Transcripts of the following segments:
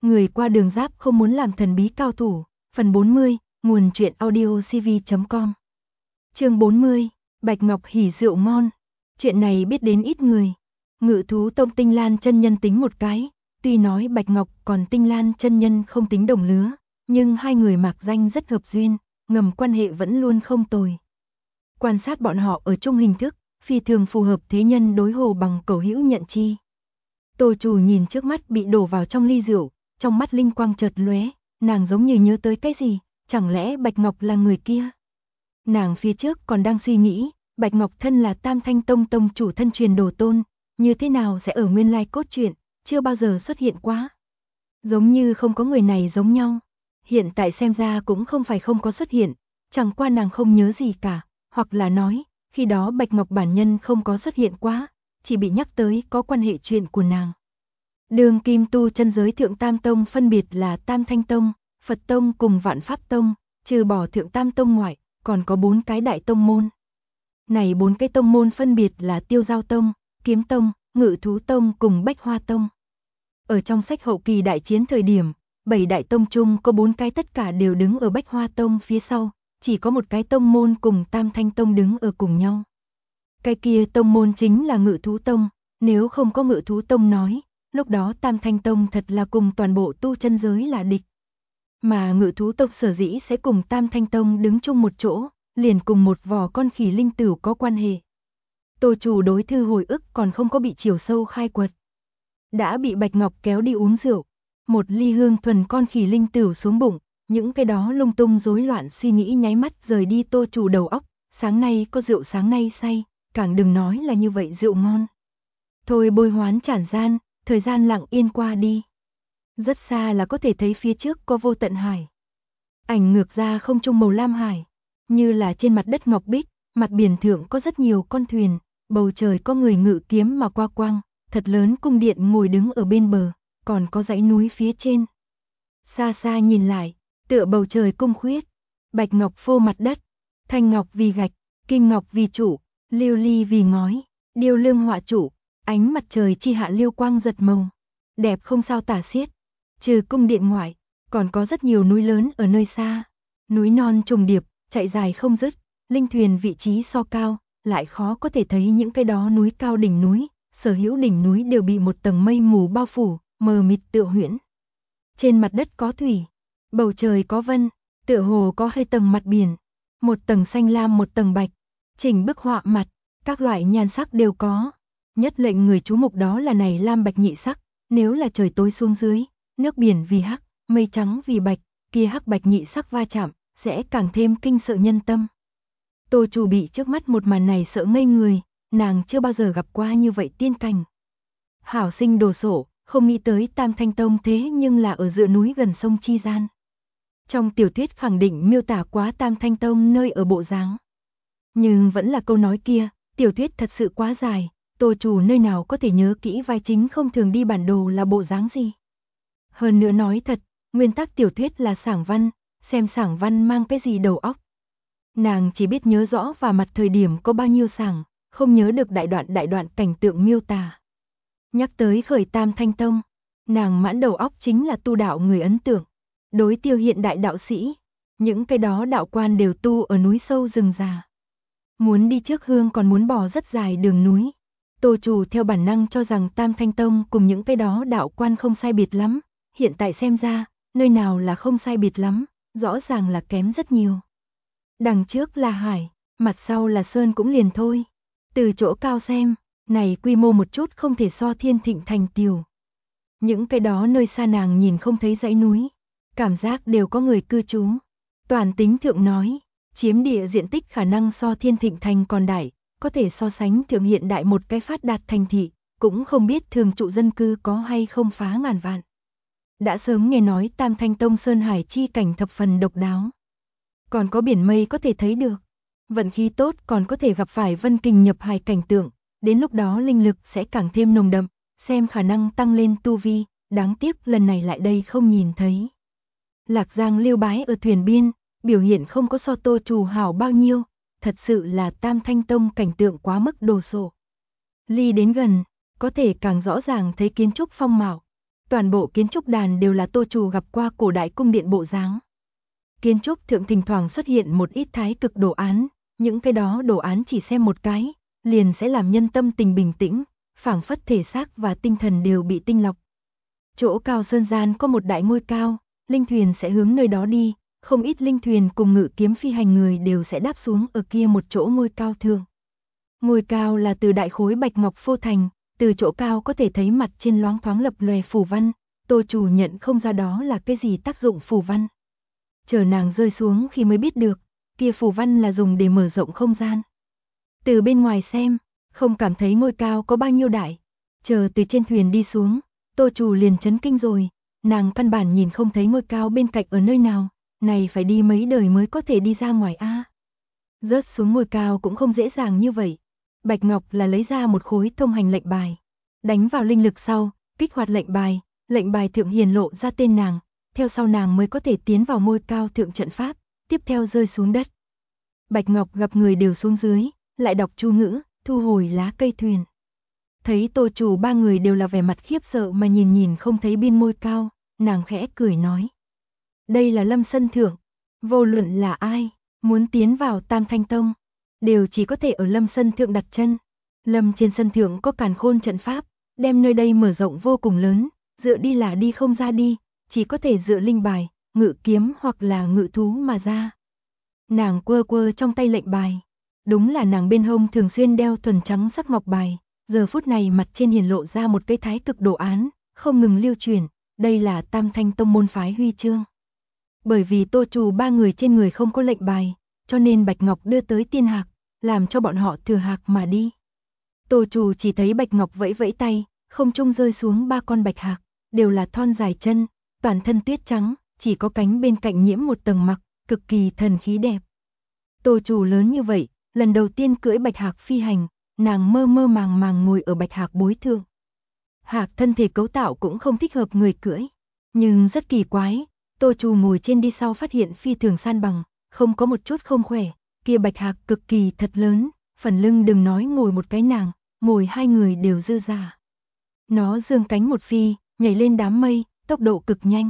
Người qua đường giáp không muốn làm thần bí cao thủ. Phần 40, nguồn truyện audiocv.com. Chương 40, Bạch Ngọc hỉ rượu ngon. Chuyện này biết đến ít người. Ngự thú tông Tinh Lan chân nhân tính một cái, tuy nói Bạch Ngọc còn Tinh Lan chân nhân không tính đồng lứa, nhưng hai người mạc danh rất hợp duyên, ngầm quan hệ vẫn luôn không tồi. Quan sát bọn họ ở chung hình thức, phi thường phù hợp thế nhân đối hồ bằng cẩu hữu nhận chi. Tô chủ nhìn trước mắt bị đổ vào trong ly rượu, trong mắt linh quang chợt lóe, nàng giống như nhớ tới cái gì, chẳng lẽ Bạch Ngọc là người kia? Nàng phía trước còn đang suy nghĩ, Bạch Ngọc thân là Tam Thanh Tông tông chủ thân truyền đồ tôn, như thế nào sẽ ở nguyên lai cốt truyện, chưa bao giờ xuất hiện quá. Giống như không có người này giống nhau, hiện tại xem ra cũng không phải không có xuất hiện, chẳng qua nàng không nhớ gì cả, hoặc là nói, khi đó Bạch Ngọc bản nhân không có xuất hiện quá, chỉ bị nhắc tới có quan hệ chuyện của nàng. Đường kim tu chân giới Thượng Tam Tông phân biệt là Tam Thanh Tông, Phật Tông cùng Vạn Pháp Tông, trừ bỏ Thượng Tam Tông ngoại, còn có 4 cái đại tông môn. Này 4 cái tông môn phân biệt là Tiêu Giao Tông, Kiếm Tông, Ngự Thú Tông cùng Bách Hoa Tông. Ở trong sách hậu kỳ đại chiến thời điểm, 7 đại tông chung có 4 cái tất cả đều đứng ở Bách Hoa Tông phía sau, chỉ có một cái tông môn cùng Tam Thanh Tông đứng ở cùng nhau. Cái kia tông môn chính là Ngự Thú Tông, nếu không có Ngự Thú Tông nói, lúc đó Tam Thanh Tông thật là cùng toàn bộ tu chân giới là địch. Mà Ngự Thú Tông sở dĩ sẽ cùng Tam Thanh Tông đứng chung một chỗ, liền cùng một vỏ con khỉ linh tửu có quan hệ. Tô chủ đối thư hồi ức còn không có bị chiều sâu khai quật. Đã bị Bạch Ngọc kéo đi uống rượu, một ly hương thuần con khỉ linh tửu xuống bụng, những cái đó lung tung rối loạn suy nghĩ nháy mắt rời đi tô chủ đầu óc, sáng nay có rượu sáng nay say, càng đừng nói là như vậy rượu ngon. Thôi bôi hoán chản gian, thời gian lặng yên qua đi. Rất xa là có thể thấy phía trước có vô tận hải. Ảnh ngược ra không trung màu lam hải, như là trên mặt đất ngọc bích, mặt biển thượng có rất nhiều con thuyền, bầu trời có người ngự kiếm mà qua quang, thật lớn cung điện ngồi đứng ở bên bờ, còn có dãy núi phía trên. Xa xa nhìn lại, tựa bầu trời cung khuyết, bạch ngọc phô mặt đất, thanh ngọc vì gạch, kim ngọc vì trụ, lưu ly vì ngói, điêu lương họa trụ, ánh mặt trời chi hạ liêu quang giật màu, đẹp không sao tả xiết. Trừ cung điện ngoại, còn có rất nhiều núi lớn ở nơi xa, núi non trùng điệp, chạy dài không dứt, linh thuyền vị trí so cao, lại khó có thể thấy những cái đó núi cao đỉnh núi, sở hữu đỉnh núi đều bị một tầng mây mù bao phủ, mờ mịt tựa huyễn. Trên mặt đất có thủy, bầu trời có vân, tựa hồ có hai tầng mặt biển, một tầng xanh lam một tầng bạch, chỉnh bức họa mặt, các loại nhan sắc đều có. Nhất lệnh người chú mục đó là này lam bạch nhị sắc, nếu là trời tối xuống dưới, nước biển vì hắc, mây trắng vì bạch, kia hắc bạch nhị sắc va chạm, sẽ càng thêm kinh sợ nhân tâm. Tô chủ bị trước mắt một màn này sợ ngây người, nàng chưa bao giờ gặp qua như vậy tiên cảnh. Hảo sinh đồ sổ, không nghĩ tới Tam Thanh Tông thế nhưng là ở dựa núi gần sông Chi Gian. Trong tiểu thuyết khẳng định miêu tả quá Tam Thanh Tông nơi ở bộ dáng. Nhưng vẫn là câu nói kia, tiểu thuyết thật sự quá dài, tô chủ nơi nào có thể nhớ kỹ vai chính không thường đi bản đồ là bộ dáng gì. Hơn nữa nói thật, nguyên tắc tiểu thuyết là sảng văn, xem sảng văn mang cái gì đầu óc. Nàng chỉ biết nhớ rõ và mặt thời điểm có bao nhiêu sảng, không nhớ được đại đoạn cảnh tượng miêu tả. Nhắc tới khởi Tam Thanh Tông, nàng mãn đầu óc chính là tu đạo người ấn tượng. Đối tiêu hiện đại đạo sĩ, những cái đó đạo quan đều tu ở núi sâu rừng già. Muốn đi trước hương còn muốn bò rất dài đường núi. Tô chủ theo bản năng cho rằng Tam Thanh Tông cùng những cái đó đạo quan không sai biệt lắm, hiện tại xem ra, nơi nào là không sai biệt lắm, rõ ràng là kém rất nhiều. Đằng trước là hải, mặt sau là sơn cũng liền thôi. Từ chỗ cao xem, này quy mô một chút không thể so Thiên Thịnh Thành Tiều. Những cái đó nơi xa nàng nhìn không thấy dãy núi, cảm giác đều có người cư trú. Toàn tính thượng nói, chiếm địa diện tích khả năng so Thiên Thịnh Thành còn đại, có thể so sánh thượng hiện đại một cái phát đạt thành thị, cũng không biết thường trụ dân cư có hay không phá ngàn vạn. Đã sớm nghe nói Tam Thanh Tông Sơn Hải chi cảnh thập phần độc đáo. Còn có biển mây có thể thấy được. Vận khí tốt còn có thể gặp phải vân kình nhập hải cảnh tượng, đến lúc đó linh lực sẽ càng thêm nồng đậm, xem khả năng tăng lên tu vi, đáng tiếc lần này lại đây không nhìn thấy. Lạc Giang Liêu Bái ở thuyền biên, biểu hiện không có so tô chủ hảo bao nhiêu, thật sự là Tam Thanh Tông cảnh tượng quá mức đồ sộ. Ly đến gần, có thể càng rõ ràng thấy kiến trúc phong mạo. Toàn bộ kiến trúc đàn đều là Tô Trù gặp qua cổ đại cung điện bộ dáng. Kiến trúc thượng thỉnh thoảng xuất hiện một ít thái cực đồ án, những cái đó đồ án chỉ xem một cái, liền sẽ làm nhân tâm tình bình tĩnh, phảng phất thể xác và tinh thần đều bị tinh lọc. Chỗ cao sơn gian có một đại ngôi cao, linh thuyền sẽ hướng nơi đó đi, không ít linh thuyền cùng ngự kiếm phi hành người đều sẽ đáp xuống ở kia một chỗ ngôi cao thượng. Ngôi cao là từ đại khối bạch ngọc phô thành, từ chỗ cao có thể thấy mặt trên loáng thoáng lập lòe phù văn, Tô Trù nhận không ra đó là cái gì tác dụng phù văn. Chờ nàng rơi xuống khi mới biết được, kia phù văn là dùng để mở rộng không gian. Từ bên ngoài xem, không cảm thấy ngôi cao có bao nhiêu đại. Chờ từ trên thuyền đi xuống, Tô Trù liền chấn kinh rồi, nàng căn bản nhìn không thấy ngôi cao bên cạnh ở nơi nào, này phải đi mấy đời mới có thể đi ra ngoài a. Rớt xuống ngôi cao cũng không dễ dàng như vậy. Bạch Ngọc là lấy ra một khối thông hành lệnh bài, đánh vào linh lực sau, kích hoạt lệnh bài thượng hiển lộ ra tên nàng, theo sau nàng mới có thể tiến vào ngôi cao thượng trận pháp, tiếp theo rơi xuống đất. Bạch Ngọc gặp người đều xuống dưới, lại đọc chú ngữ, thu hồi lá cây thuyền. Thấy Tô Trù ba người đều là vẻ mặt khiếp sợ mà nhìn không thấy biên ngôi cao, nàng khẽ cười nói. Đây là Lâm Sân Thượng, vô luận là ai, muốn tiến vào Tam Thanh Tông, đều chỉ có thể ở Lâm Sân Thượng đặt chân. Lâm trên sân thượng có càn khôn trận pháp, đem nơi đây mở rộng vô cùng lớn, dựa đi là đi không ra đi, chỉ có thể dựa linh bài, ngự kiếm hoặc là ngự thú mà ra. Nàng quơ trong tay lệnh bài, đúng là nàng bên hông thường xuyên đeo thuần trắng sắc ngọc bài, giờ phút này mặt trên hiển lộ ra một cái thái cực đồ án, không ngừng lưu truyền, đây là Tam Thanh Tông môn phái huy chương. Bởi vì Tô Trù ba người trên người không có lệnh bài, cho nên Bạch Ngọc đưa tới tiên hạc, làm cho bọn họ thừa hạc mà đi. Tô Trù chỉ thấy Bạch Ngọc vẫy vẫy tay, không trung rơi xuống ba con bạch hạc, đều là thon dài chân, toàn thân tuyết trắng, chỉ có cánh bên cạnh nhiễm một tầng mặc, cực kỳ thần khí đẹp. Tô Trù lớn như vậy, lần đầu tiên cưỡi bạch hạc phi hành, nàng mơ màng ngồi ở bạch hạc bối thượng. Hạc thân thể cấu tạo cũng không thích hợp người cưỡi, nhưng rất kỳ quái, Tô Trù ngồi trên đi sau phát hiện phi thường san bằng, không có một chút không khỏe, kia bạch hạc cực kỳ thật lớn, phần lưng đừng nói ngồi một cái nàng, ngồi hai người đều dư dả. Nó giương cánh một phi, nhảy lên đám mây, tốc độ cực nhanh.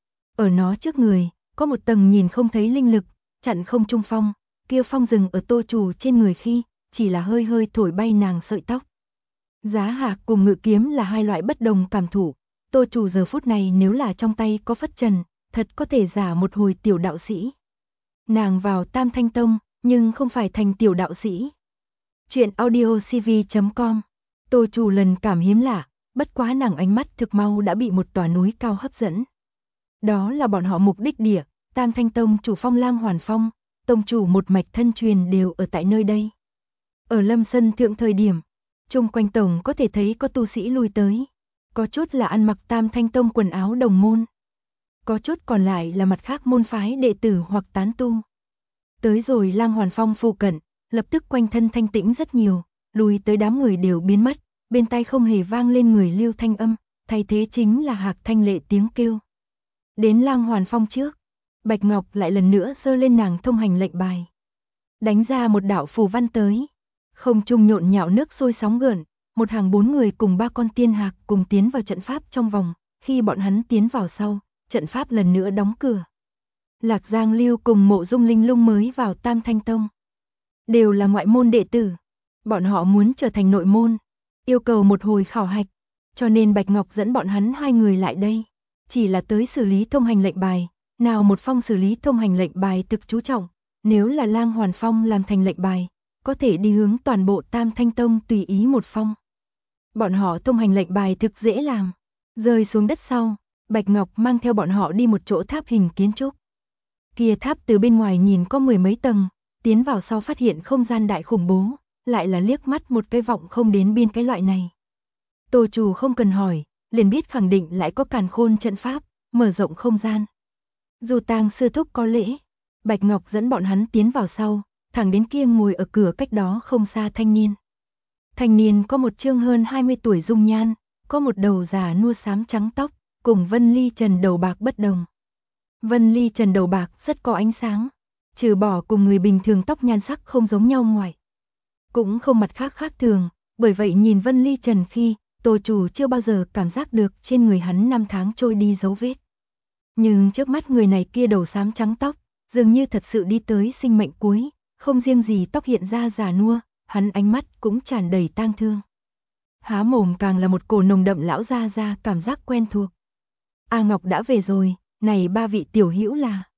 Ở nó trước người, có một tầng nhìn không thấy linh lực, chặn không trung phong, kia phong dừng ở Tô Trù trên người khi, chỉ là hơi thổi bay nàng sợi tóc. Giá hạc cùng ngự kiếm là hai loại bất đồng cảm thụ, Tô Trù giờ phút này nếu là trong tay có phất trần, thật có thể giả một hồi tiểu đạo sĩ. Nàng vào Tam Thanh Tông, nhưng không phải thành tiểu đạo sĩ. Chuyện audiocv.com. Tô Trù lần cảm hiếm lạ, bất quá nàng ánh mắt thực mau đã bị một tòa núi cao hấp dẫn. Đó là bọn họ mục đích địa, Tam Thanh Tông chủ Phong Lang Hoàn Phong, tông chủ một mạch thân truyền đều ở tại nơi đây. Ở Lâm Sân Thượng thời điểm, chung quanh tổng có thể thấy có tu sĩ lui tới. Có chút là ăn mặc Tam Thanh Tông quần áo đồng môn. Có chút còn lại là mặt khác môn phái đệ tử hoặc tán tu. Tới rồi Lang Hoàn Phong phụ cận, lập tức quanh thân thanh tĩnh rất nhiều, lùi tới đám người đều biến mất, bên tai không hề vang lên người lưu thanh âm, thay thế chính là hạc thanh lệ tiếng kêu. Đến Lang Hoàn Phong trước, Bạch Ngọc lại lần nữa giơ lên nàng thông hành lệnh bài. Đánh ra một đạo phù văn tới. Không trung nhộn nhạo nước sôi sóng gợn, một hàng 4 người cùng 3 con tiên hạc cùng tiến vào trận pháp trong vòng, khi bọn hắn tiến vào sau, trận pháp lần nữa đóng cửa. Lạc Giang Lưu cùng Mộ Dung Linh Lung mới vào Tam Thanh Tông. Đều là ngoại môn đệ tử. Bọn họ muốn trở thành nội môn, yêu cầu một hồi khảo hạch, cho nên Bạch Ngọc dẫn bọn hắn hai người lại đây. Chỉ là tới xử lý thông hành lệnh bài, nào một phong xử lý thông hành lệnh bài thực chú trọng, nếu là Lang Hoàn Phong làm thành lệnh bài, có thể đi hướng toàn bộ Tam Thanh Tông tùy ý một phong. Bọn họ thông hành lệnh bài thực dễ làm. Rơi xuống đất sau, Bạch Ngọc mang theo bọn họ đi một chỗ tháp hình kiến trúc. Kia tháp từ bên ngoài nhìn có 10 mấy tầng, tiến vào sau phát hiện không gian đại khủng bố, lại là liếc mắt một cái vọng không đến biên cái loại này. Tô Trù không cần hỏi, liền biết khẳng định lại có càn khôn trận pháp, mở rộng không gian. Dù Tang sư thúc có lễ, Bạch Ngọc dẫn bọn hắn tiến vào sau, thẳng đến kia ngồi ở cửa cách đó không xa thanh niên. Thanh niên có một trương hơn 20 tuổi dung nhan, có một đầu già nua xám trắng tóc, cùng Vân Ly Trần đầu bạc bất đồng. Vân Ly Trần đầu bạc rất có ánh sáng, trừ bỏ cùng người bình thường tóc nhan sắc không giống nhau ngoài. Cũng không mặt khác thường, bởi vậy nhìn Vân Ly Trần khi, Tô chủ chưa bao giờ cảm giác được trên người hắn năm tháng trôi đi dấu vết. Nhưng trước mắt người này kia đầu xám trắng tóc, dường như thật sự đi tới sinh mệnh cuối, không riêng gì tóc hiện ra già nua, hắn ánh mắt cũng tràn đầy tang thương. Há mồm càng là một cổ nồng đậm lão ra cảm giác quen thuộc. A Ngọc đã về rồi, này ba vị tiểu hữu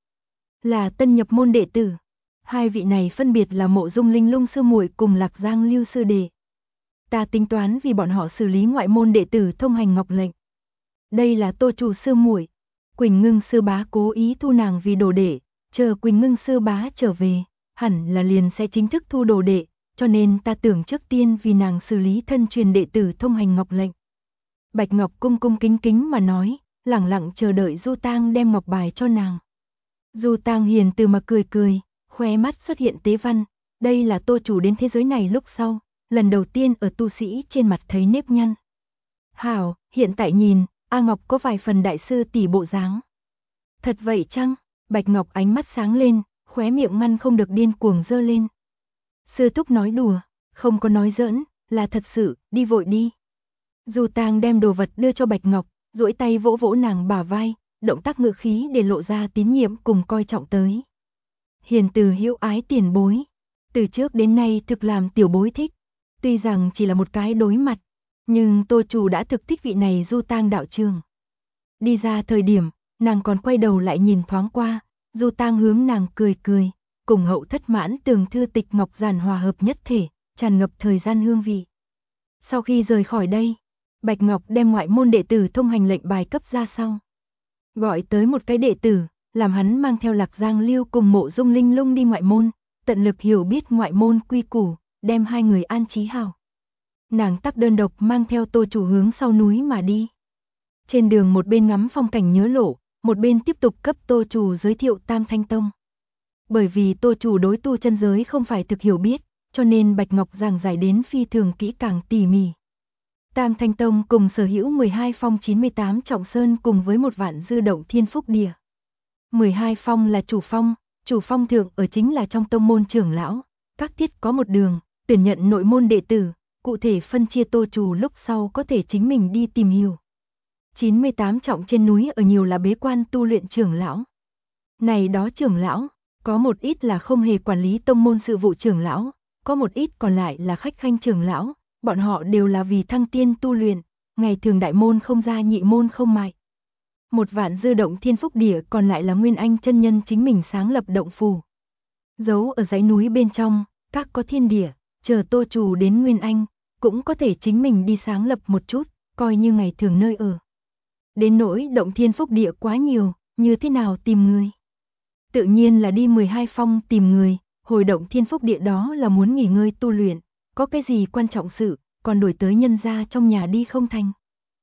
là tân nhập môn đệ tử. Hai vị này phân biệt là Mộ Dung Linh Lung sư muội cùng Lạc Giang Lưu sư đệ. Ta tính toán vì bọn họ xử lý ngoại môn đệ tử thông hành ngọc lệnh. Đây là Tô chủ sư muội, Quỳnh Ngưng sư bá cố ý thu nàng vì đồ đệ, chờ Quỳnh Ngưng sư bá trở về, hẳn là liền sẽ chính thức thu đồ đệ, cho nên ta tưởng trước tiên vì nàng xử lý thân truyền đệ tử thông hành ngọc lệnh. Bạch Ngọc cung cung kính kính mà nói, lẳng lặng chờ đợi Du Tang đem ngọc bài cho nàng. Du Tang hiền từ mà cười cười, khóe mắt xuất hiện tế văn, đây là Tô chủ đến thế giới này lúc sau, lần đầu tiên ở tu sĩ trên mặt thấy nếp nhăn. Hảo, hiện tại nhìn, A Ngọc có vài phần đại sư tỷ bộ dáng. Thật vậy chăng? Bạch Ngọc ánh mắt sáng lên, khóe miệng ngăn không được điên cuồng giơ lên. Sư thúc nói đùa, không có nói giỡn, là thật sự, đi vội đi. Du Tang đem đồ vật đưa cho Bạch Ngọc, duỗi tay vỗ vỗ nàng bả vai, động tác ngữ khí để lộ ra tín nhiệm cùng coi trọng tới. Hiền từ hữu ái tiền bối, từ trước đến nay thực làm tiểu bối thích, tuy rằng chỉ là một cái đối mặt, nhưng Tô chủ đã thực thích vị này Du Tang đạo trường. Đi ra thời điểm, nàng còn quay đầu lại nhìn thoáng qua, Du Tang hướng nàng cười cười, cùng hậu thất mãn tường thư tịch ngọc giản hòa hợp nhất thể, tràn ngập thời gian hương vị. Sau khi rời khỏi đây, Bạch Ngọc đem ngoại môn đệ tử thông hành lệnh bài cấp ra sau. Gọi tới một cái đệ tử, làm hắn mang theo Lạc Giang Lưu cùng Mộ Dung Linh Lung đi ngoại môn, tận lực hiểu biết ngoại môn quy củ, đem hai người an trí hảo. Nàng tắc đơn độc mang theo Tô chủ hướng sau núi mà đi. Trên đường một bên ngắm phong cảnh nhớ lộ, một bên tiếp tục cấp Tô chủ giới thiệu Tam Thanh Tông. Bởi vì Tô chủ đối tu chân giới không phải thực hiểu biết, cho nên Bạch Ngọc giảng giải đến phi thường kỹ càng tỉ mỉ. Tam Thanh Tông cùng sở hữu 12 phong 98 trọng sơn cùng với một vạn dư động thiên phúc địa. 12 phong là chủ phong thượng ở chính là trong tông môn trưởng lão, các tiết có một đường, tuyển nhận nội môn đệ tử, cụ thể phân chia Tô chủ lúc sau có thể chính mình đi tìm hiểu. 98 trọng trên núi ở nhiều là bế quan tu luyện trưởng lão. Này đó trưởng lão, có một ít là không hề quản lý tông môn sự vụ trưởng lão, có một ít còn lại là khách khanh trưởng lão, bọn họ đều là vì thăng tiên tu luyện, ngày thường đại môn không ra nhị môn không mại. Một vạn dư động thiên phúc địa còn lại là Nguyên Anh chân nhân chính mình sáng lập động phủ. Giấu ở dãy núi bên trong, các có thiên địa, chờ Tô chủ đến Nguyên Anh, cũng có thể chính mình đi sáng lập một chút, coi như ngày thường nơi ở. Đến nỗi động thiên phúc địa quá nhiều, như thế nào tìm người? Tự nhiên là đi 12 phong tìm người, hồi động thiên phúc địa đó là muốn nghỉ ngơi tu luyện, có cái gì quan trọng sự, còn đuổi tới nhân gia trong nhà đi không thành.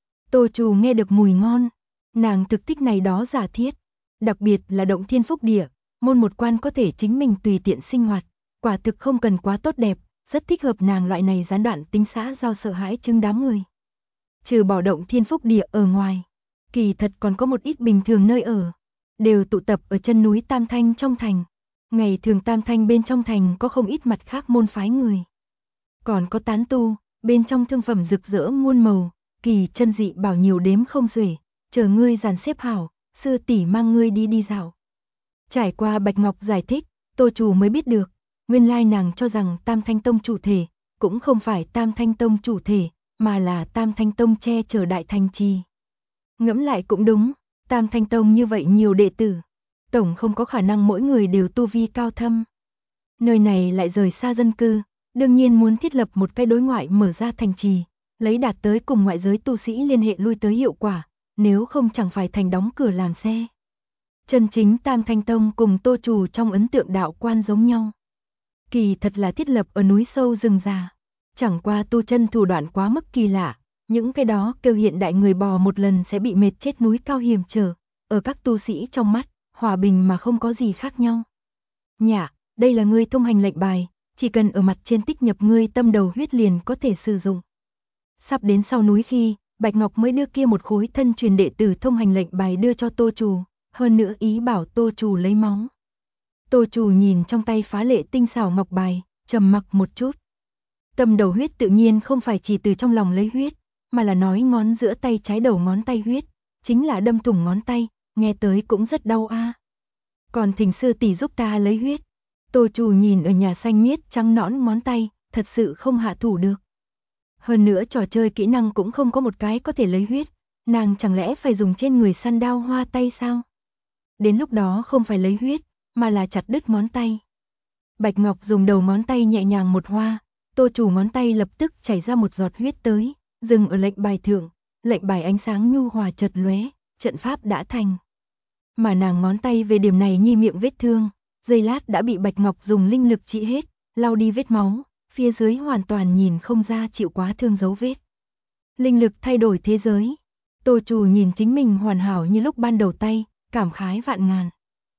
Tô chủ nghe được mùi ngon, nàng thực thích này đó giả thiết, đặc biệt là động thiên phúc địa, môn một quan có thể chính mình tùy tiện sinh hoạt, quả thực không cần quá tốt đẹp, rất thích hợp nàng loại này gián đoạn tính xã giao sợ hãi chứng đám người. Trừ bỏ động thiên phúc địa ở ngoài, kỳ thật còn có một ít bình thường nơi ở, đều tụ tập ở chân núi Tam Thanh trong thành. Ngày thường Tam Thanh bên trong thành có không ít mặt khác môn phái người. Còn có tán tu, bên trong thương phẩm rực rỡ muôn màu, kỳ chân dị bảo nhiều đếm không xuể, chờ ngươi dàn xếp hảo, sư tỷ mang ngươi đi dạo. Trải qua Bạch Ngọc giải thích, Tô chủ mới biết được, nguyên lai nàng cho rằng Tam Thanh Tông chủ thể, cũng không phải Tam Thanh Tông chủ thể, mà là Tam Thanh Tông che chở đại thành trì. Ngẫm lại cũng đúng, Tam Thanh Tông như vậy nhiều đệ tử, tổng không có khả năng mỗi người đều tu vi cao thâm. Nơi này lại rời xa dân cư, đương nhiên muốn thiết lập một cái đối ngoại mở ra thành trì, lấy đạt tới cùng ngoại giới tu sĩ liên hệ lui tới hiệu quả, nếu không chẳng phải thành đóng cửa làm xe. Chân chính Tam Thanh Tông cùng Tô chủ trong ấn tượng đạo quan giống nhau. Kỳ thật là thiết lập ở núi sâu rừng già, chẳng qua tu chân thủ đoạn quá mức kỳ lạ, những cái đó kêu hiện đại người bò một lần sẽ bị mệt chết núi cao hiểm trở, ở các tu sĩ trong mắt, hòa bình mà không có gì khác nhau. Nhạ, đây là ngươi thông hành lệnh bài, chỉ cần ở mặt trên tích nhập ngươi tâm đầu huyết liền có thể sử dụng. Sắp đến sau núi khi, Bạch Ngọc mới đưa kia một khối thân truyền đệ tử thông hành lệnh bài đưa cho Tô chủ, hơn nữa ý bảo Tô chủ lấy máu. Tô chủ nhìn trong tay phá lệ tinh xảo ngọc bài, trầm mặc một chút. Tâm đầu huyết tự nhiên không phải chỉ từ trong lòng lấy huyết, mà là nói ngón giữa tay trái đầu ngón tay huyết, chính là đâm thủng ngón tay, nghe tới cũng rất đau a. Còn thỉnh sư tỷ giúp ta lấy huyết. Tô Trù nhìn ở nhà xanh miết trắng nõn ngón tay, thật sự không hạ thủ được. Hơn nữa trò chơi kỹ năng cũng không có một cái có thể lấy huyết, nàng chẳng lẽ phải dùng trên người săn đao hoa tay sao? Đến lúc đó không phải lấy huyết, mà là chặt đứt ngón tay. Bạch Ngọc dùng đầu ngón tay nhẹ nhàng một hoa, Tô Trù ngón tay lập tức chảy ra một giọt huyết tới, dừng ở lệnh bài thượng, lệnh bài ánh sáng nhu hòa chợt lóe, trận pháp đã thành. Mà nàng ngón tay về điểm này nhi miệng vết thương, giây lát đã bị Bạch Ngọc dùng linh lực trị hết, lau đi vết máu, phía dưới hoàn toàn nhìn không ra chịu quá thương dấu vết. Linh lực thay đổi thế giới. Tô Trù nhìn chính mình hoàn hảo như lúc ban đầu tay, cảm khái vạn ngàn.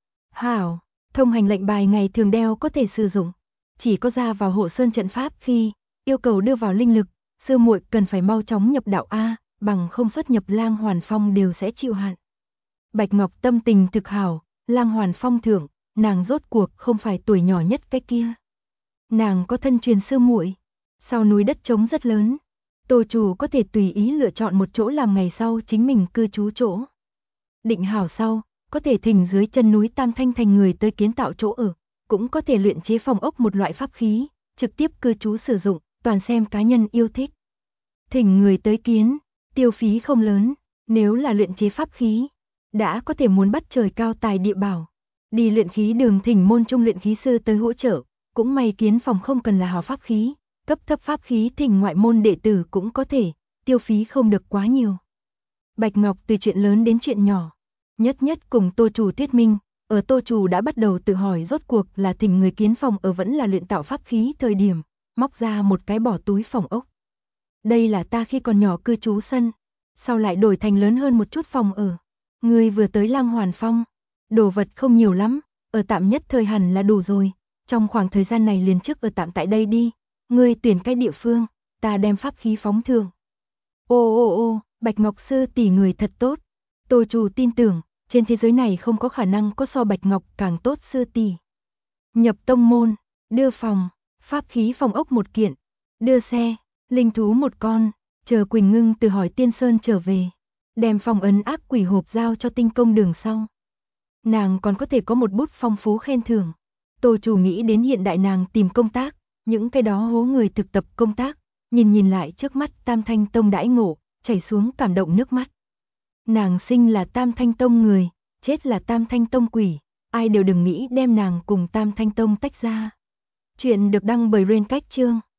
Hảo, thông hành lệnh bài ngày thường đeo có thể sử dụng, chỉ có ra vào hộ sơn trận pháp khi yêu cầu đưa vào linh lực, sư muội cần phải mau chóng nhập đạo a, bằng không xuất nhập Lang Hoàn Phong đều sẽ chịu hạn. Bạch Ngọc tâm tình thực hảo, Lang Hoàn Phong thượng, nàng rốt cuộc không phải tuổi nhỏ nhất cái kia. Nàng có thân truyền sư muội, sau núi đất trống rất lớn, Tô Trù có thể tùy ý lựa chọn một chỗ làm ngày sau chính mình cư trú chỗ. Định hảo sau, có thể thỉnh dưới chân núi Tam Thanh thành người tới kiến tạo chỗ ở, cũng có thể luyện chế phòng ốc một loại pháp khí, trực tiếp cư trú sử dụng, toàn xem cá nhân yêu thích. Thỉnh người tới kiến, tiêu phí không lớn, nếu là luyện chế pháp khí, đã có thể muốn bắt trời cao tài địa bảo. Đi luyện khí đường thỉnh môn trung luyện khí sư tới hỗ trợ, cũng may kiến phòng không cần là hảo pháp khí, cấp thấp pháp khí thỉnh ngoại môn đệ tử cũng có thể, tiêu phí không được quá nhiều. Bạch Ngọc từ chuyện lớn đến chuyện nhỏ, nhất nhất cùng Tô Trù thuyết minh, ở Tô Trù đã bắt đầu tự hỏi rốt cuộc là thỉnh người kiến phòng ở vẫn là luyện tạo pháp khí thời điểm, móc ra một cái bỏ túi phòng ốc. Đây là ta khi còn nhỏ cư trú sân, sau lại đổi thành lớn hơn một chút phòng ở. Người vừa tới Lang Hoàn Phong, đồ vật không nhiều lắm, ở tạm nhất thời hẳn là đủ rồi, trong khoảng thời gian này liền trước ở tạm tại đây đi, ngươi tuyển cái địa phương, ta đem pháp khí phóng thường. Ô, Bạch Ngọc sư tỷ người thật tốt. Tô Trù tin tưởng, trên thế giới này không có khả năng có so Bạch Ngọc càng tốt sư tỷ. Nhập tông môn, đưa phòng, pháp khí phòng ốc một kiện, đưa xe, linh thú một con, chờ Quỳnh Ngưng từ hỏi Tiên Sơn trở về, đem phong ấn áp quỷ hộp giao cho tinh công đường sau. Nàng còn có thể có một bút phong phú khen thưởng. Tô Trù nghĩ đến hiện đại nàng tìm công tác, những cái đó hố người thực tập công tác, nhìn lại trước mắt Tam Thanh Tông đãi ngộ, chảy xuống cảm động nước mắt. Nàng sinh là Tam Thanh Tông người, chết là Tam Thanh Tông quỷ, ai đều đừng nghĩ đem nàng cùng Tam Thanh Tông tách ra. Chuyện được đăng bởi Rain Cách Chương.